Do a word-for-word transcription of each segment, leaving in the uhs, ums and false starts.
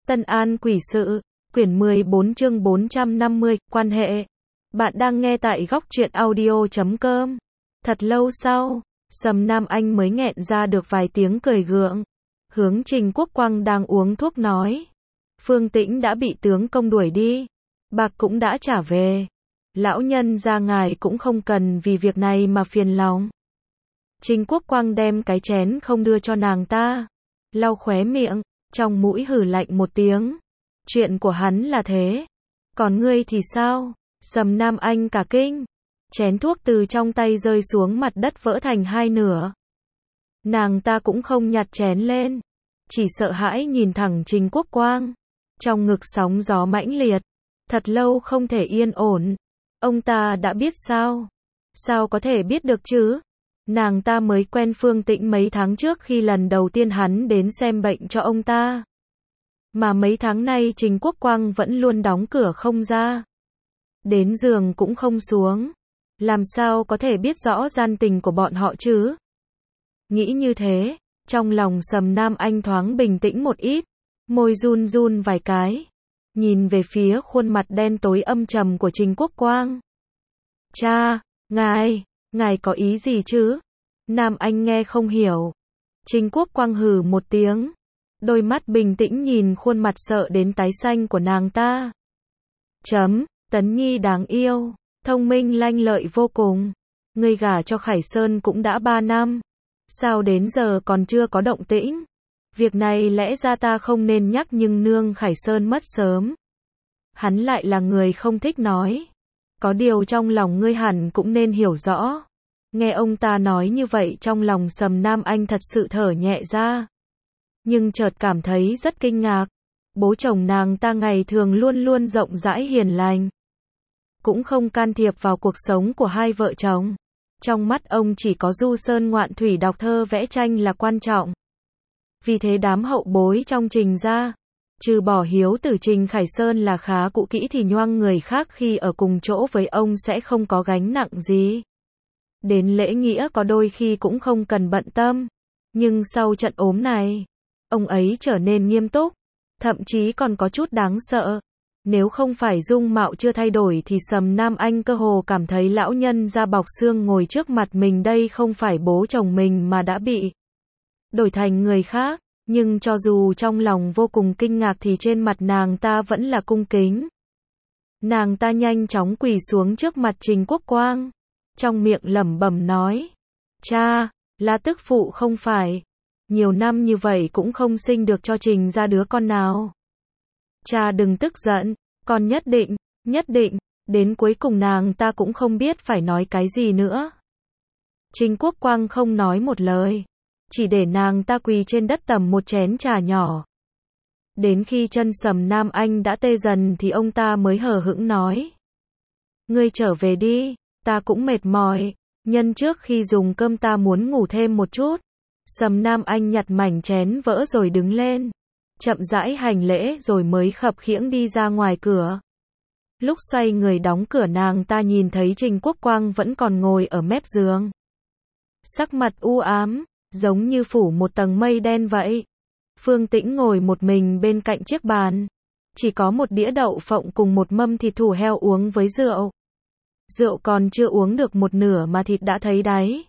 Tân An Quỷ Sự, quyển mười bốn chương bốn trăm năm mươi, quan hệ. Bạn đang nghe tại góc truyện audio chấm com. Thật lâu sau, Sầm Nam Anh mới nghẹn ra được vài tiếng cười gượng. Hướng Trình Quốc Quang đang uống thuốc nói. Phương Tĩnh đã bị tướng công đuổi đi. Bạc cũng đã trả về. Lão nhân gia ngài cũng không cần vì việc này mà phiền lòng. Trình Quốc Quang đem cái chén không đưa cho nàng ta. Lau khóe miệng, trong mũi hử lạnh một tiếng. Chuyện của hắn là thế. Còn ngươi thì sao? Sầm Nam Anh cả kinh. Chén thuốc từ trong tay rơi xuống mặt đất vỡ thành hai nửa. Nàng ta cũng không nhặt chén lên. Chỉ sợ hãi nhìn thẳng Trình Quốc Quang. Trong ngực sóng gió mãnh liệt. Thật lâu không thể yên ổn. Ông ta đã biết sao? Sao có thể biết được chứ? Nàng ta mới quen Phương Tĩnh mấy tháng trước khi lần đầu tiên hắn đến xem bệnh cho ông ta. Mà mấy tháng nay Trình Quốc Quang vẫn luôn đóng cửa không ra. Đến giường cũng không xuống. Làm sao có thể biết rõ gian tình của bọn họ chứ? Nghĩ như thế, trong lòng Sầm Nam Anh thoáng bình tĩnh một ít. Môi run run vài cái. Nhìn về phía khuôn mặt đen tối âm trầm của Trình Quốc Quang. Cha, ngài, ngài có ý gì chứ? Nam Anh nghe không hiểu. Trình Quốc Quang hừ một tiếng. Đôi mắt bình tĩnh nhìn khuôn mặt sợ đến tái xanh của nàng ta. Chấm, Tấn Nhi đáng yêu, thông minh lanh lợi vô cùng. Ngươi gả cho Khải Sơn cũng đã ba năm. Sao đến giờ còn chưa có động tĩnh? Việc này lẽ ra ta không nên nhắc nhưng nương Khải Sơn mất sớm. Hắn lại là người không thích nói. Có điều trong lòng ngươi hẳn cũng nên hiểu rõ. Nghe ông ta nói như vậy trong lòng Sầm Nam Anh thật sự thở nhẹ ra. Nhưng chợt cảm thấy rất kinh ngạc. Bố chồng nàng ta ngày thường luôn luôn rộng rãi hiền lành. Cũng không can thiệp vào cuộc sống của hai vợ chồng. Trong mắt ông chỉ có du sơn ngoạn thủy đọc thơ vẽ tranh là quan trọng. Vì thế đám hậu bối trong Trình gia, trừ bỏ hiếu tử Trình Khải Sơn là khá cũ kỹ thì nhoang người khác khi ở cùng chỗ với ông sẽ không có gánh nặng gì. Đến lễ nghĩa có đôi khi cũng không cần bận tâm. Nhưng sau trận ốm này, ông ấy trở nên nghiêm túc, thậm chí còn có chút đáng sợ. Nếu không phải dung mạo chưa thay đổi thì Sầm Nam Anh cơ hồ cảm thấy lão nhân da bọc xương ngồi trước mặt mình đây không phải bố chồng mình mà đã bị đổi thành người khác. Nhưng cho dù trong lòng vô cùng kinh ngạc thì trên mặt nàng ta vẫn là cung kính. Nàng ta nhanh chóng quỳ xuống trước mặt Trình Quốc Quang. Trong miệng lẩm bẩm nói. Cha, là tức phụ không phải. Nhiều năm như vậy cũng không sinh được cho Trình ra đứa con nào. Cha đừng tức giận, con nhất định, nhất định. Đến cuối cùng nàng ta cũng không biết phải nói cái gì nữa. Trình Quốc Quang không nói một lời. Chỉ để nàng ta quỳ trên đất tầm một chén trà nhỏ. Đến khi chân Sầm Nam Anh đã tê dần thì ông ta mới hờ hững nói. Ngươi trở về đi, ta cũng mệt mỏi. Nhân trước khi dùng cơm ta muốn ngủ thêm một chút. Sầm Nam Anh nhặt mảnh chén vỡ rồi đứng lên. Chậm rãi hành lễ rồi mới khập khiễng đi ra ngoài cửa. Lúc xoay người đóng cửa nàng ta nhìn thấy Trình Quốc Quang vẫn còn ngồi ở mép giường. Sắc mặt u ám. Giống như phủ một tầng mây đen vậy. Phương Tĩnh ngồi một mình bên cạnh chiếc bàn. Chỉ có một đĩa đậu phộng cùng một mâm thịt thủ heo uống với rượu. Rượu còn chưa uống được một nửa mà thịt đã thấy đáy.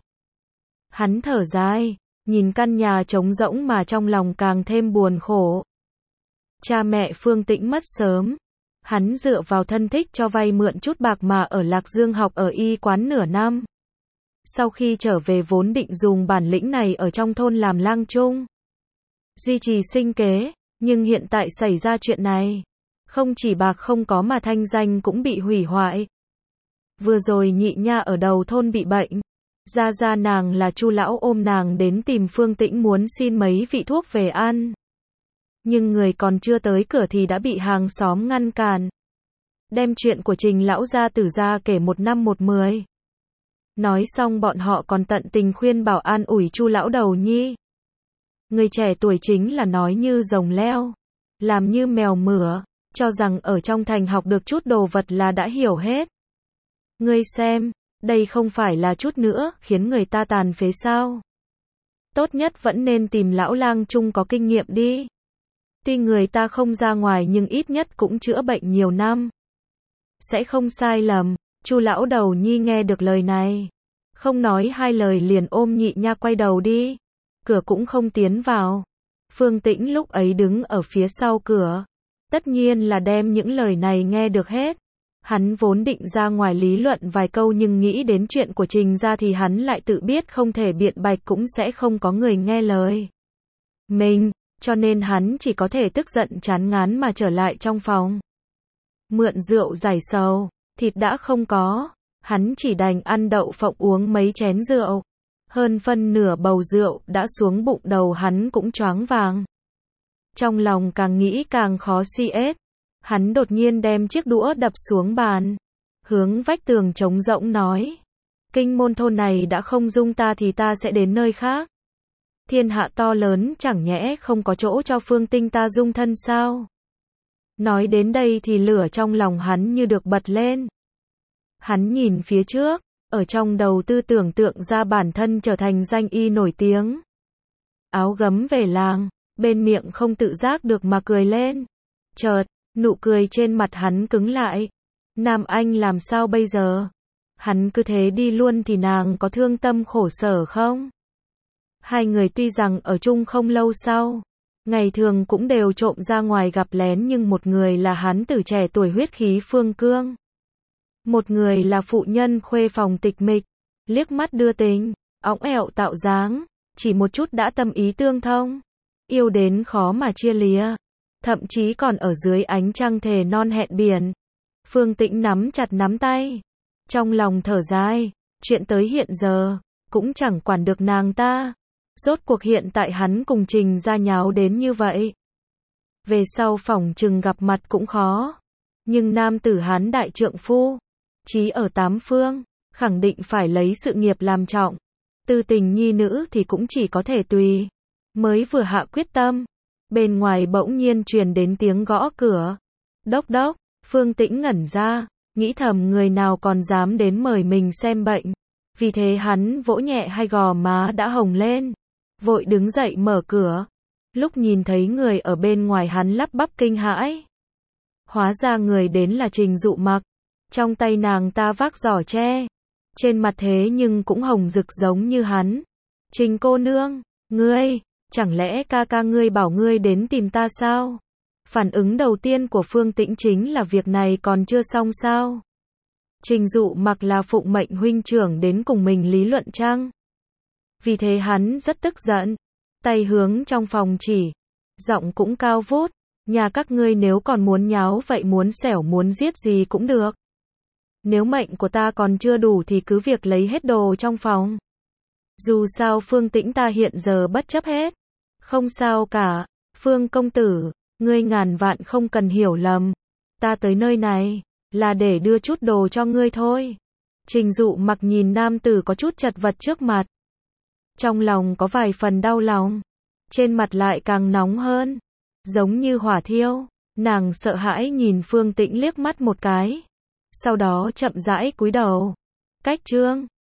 Hắn thở dài, nhìn căn nhà trống rỗng mà trong lòng càng thêm buồn khổ. Cha mẹ Phương Tĩnh mất sớm. Hắn dựa vào thân thích cho vay mượn chút bạc mà ở Lạc Dương học ở y quán nửa năm. Sau khi trở về vốn định dùng bản lĩnh này ở trong thôn làm lang chung, duy trì sinh kế, nhưng hiện tại xảy ra chuyện này. Không chỉ bạc không có mà thanh danh cũng bị hủy hoại. Vừa rồi nhị nha ở đầu thôn bị bệnh. Gia gia nàng là Chu lão ôm nàng đến tìm Phương Tĩnh muốn xin mấy vị thuốc về ăn. Nhưng người còn chưa tới cửa thì đã bị hàng xóm ngăn cản. Đem chuyện của Trình lão gia tử ra kể một năm một mười. Nói xong bọn họ còn tận tình khuyên bảo an ủi Chu lão đầu nhi. Người trẻ tuổi chính là nói như rồng leo, làm như mèo mửa, cho rằng ở trong thành học được chút đồ vật là đã hiểu hết. Ngươi xem, đây không phải là chút nữa khiến người ta tàn phế sao? Tốt nhất vẫn nên tìm lão lang chung có kinh nghiệm đi. Tuy người ta không ra ngoài nhưng ít nhất cũng chữa bệnh nhiều năm. Sẽ không sai lầm. Chu lão đầu nhi nghe được lời này. Không nói hai lời liền ôm Nhị Nha quay đầu đi. Cửa cũng không tiến vào. Phương Tĩnh lúc ấy đứng ở phía sau cửa. Tất nhiên là đem những lời này nghe được hết. Hắn vốn định ra ngoài lý luận vài câu nhưng nghĩ đến chuyện của Trình gia thì hắn lại tự biết không thể biện bạch cũng sẽ không có người nghe lời mình, cho nên hắn chỉ có thể tức giận chán ngán mà trở lại trong phòng. Mượn rượu giải sầu, thịt đã không có, hắn chỉ đành ăn đậu phộng uống mấy chén rượu. Hơn phân nửa bầu rượu đã xuống bụng đầu hắn cũng choáng váng. Trong lòng càng nghĩ càng khó si ết. Hắn đột nhiên đem chiếc đũa đập xuống bàn. Hướng vách tường trống rỗng nói. Kinh môn thôn này đã không dung ta thì ta sẽ đến nơi khác. Thiên hạ to lớn chẳng nhẽ không có chỗ cho Phương Tinh ta dung thân sao? Nói đến đây thì lửa trong lòng hắn như được bật lên. Hắn nhìn phía trước, ở trong đầu tư tưởng tượng ra bản thân trở thành danh y nổi tiếng. Áo gấm về làng, bên miệng không tự giác được mà cười lên. Chợt, nụ cười trên mặt hắn cứng lại. Nam Anh làm sao bây giờ? Hắn cứ thế đi luôn thì nàng có thương tâm khổ sở không? Hai người tuy rằng ở chung không lâu sau, ngày thường cũng đều trộm ra ngoài gặp lén nhưng một người là hắn tử trẻ tuổi huyết khí phương cương. Một người là phụ nhân khuê phòng tịch mịch, liếc mắt đưa tình, óng ẹo tạo dáng, chỉ một chút đã tâm ý tương thông, yêu đến khó mà chia lìa, thậm chí còn ở dưới ánh trăng thề non hẹn biển. Phương Tĩnh nắm chặt nắm tay, trong lòng thở dài, chuyện tới hiện giờ, cũng chẳng quản được nàng ta. Rốt cuộc hiện tại hắn cùng Trình gia nháo đến như vậy. Về sau phỏng chừng gặp mặt cũng khó. Nhưng nam tử hắn đại trượng phu, chí ở tám phương, khẳng định phải lấy sự nghiệp làm trọng. Tư tình nhi nữ thì cũng chỉ có thể tùy. Mới vừa hạ quyết tâm, bên ngoài bỗng nhiên truyền đến tiếng gõ cửa. Đốc đốc, Phương Tĩnh ngẩn ra, nghĩ thầm người nào còn dám đến mời mình xem bệnh. Vì thế hắn vỗ nhẹ hai gò má đã hồng lên. Vội đứng dậy mở cửa. Lúc nhìn thấy người ở bên ngoài hắn lắp bắp kinh hãi. Hóa ra người đến là Trình Dụ Mặc. Trong tay nàng ta vác giỏ tre. Trên mặt thế nhưng cũng hồng rực giống như hắn. Trình cô nương, ngươi, chẳng lẽ ca ca ngươi bảo ngươi đến tìm ta sao? Phản ứng đầu tiên của Phương Tĩnh chính là việc này còn chưa xong sao? Trình Dụ Mặc là phụng mệnh huynh trưởng đến cùng mình lý luận chăng? Vì thế hắn rất tức giận, tay hướng trong phòng chỉ, giọng cũng cao vút, nhà các ngươi nếu còn muốn nháo vậy muốn xẻo muốn giết gì cũng được. Nếu mệnh của ta còn chưa đủ thì cứ việc lấy hết đồ trong phòng. Dù sao Phương Tĩnh ta hiện giờ bất chấp hết. Không sao cả, Phương công tử, ngươi ngàn vạn không cần hiểu lầm. Ta tới nơi này, là để đưa chút đồ cho ngươi thôi. Trình Dụ Mặc nhìn nam tử có chút chật vật trước mặt. Trong lòng có vài phần đau lòng, trên mặt lại càng nóng hơn, giống như hỏa thiêu. Nàng sợ hãi nhìn Phương Tĩnh liếc mắt một cái, sau đó chậm rãi cúi đầu. Cách chương